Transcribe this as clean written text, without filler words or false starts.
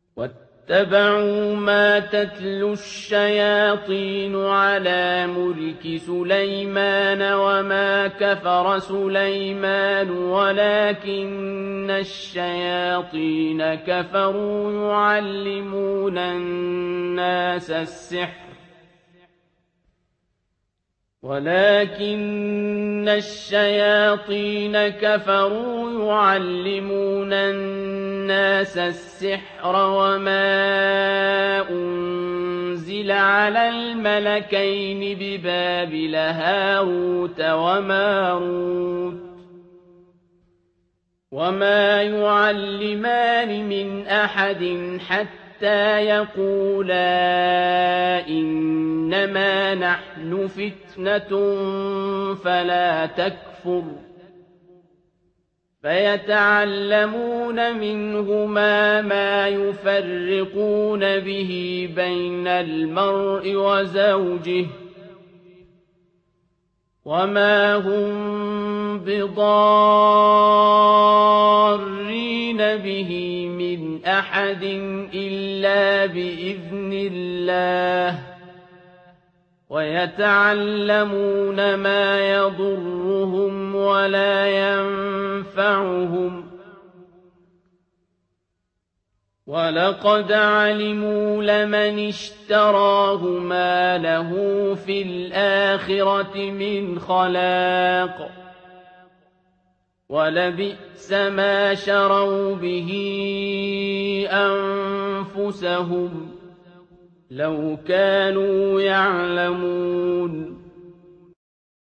واتبعوا ما تتلو الشياطين على ملك سليمان وما كفر سليمان ولكن الشياطين كفروا يعلمون الناس السحر وما أنزل على الملكين ببابل هاروت وماروت وما يعلمان من أحد حتى يقولا إنما نحن فتنة فلا تكفر فيتعلمون منهما ما يفرقون به بين المرء وزوجه وما هم بضارين به من أحد إلا بإذن الله ويتعلمون ما يضرهم ولا ينفعهم ولقد علموا لمن اشتراه ما له في الآخرة من خلاق ولبئس ما شروا به أنفسهم لو كانوا يعلمون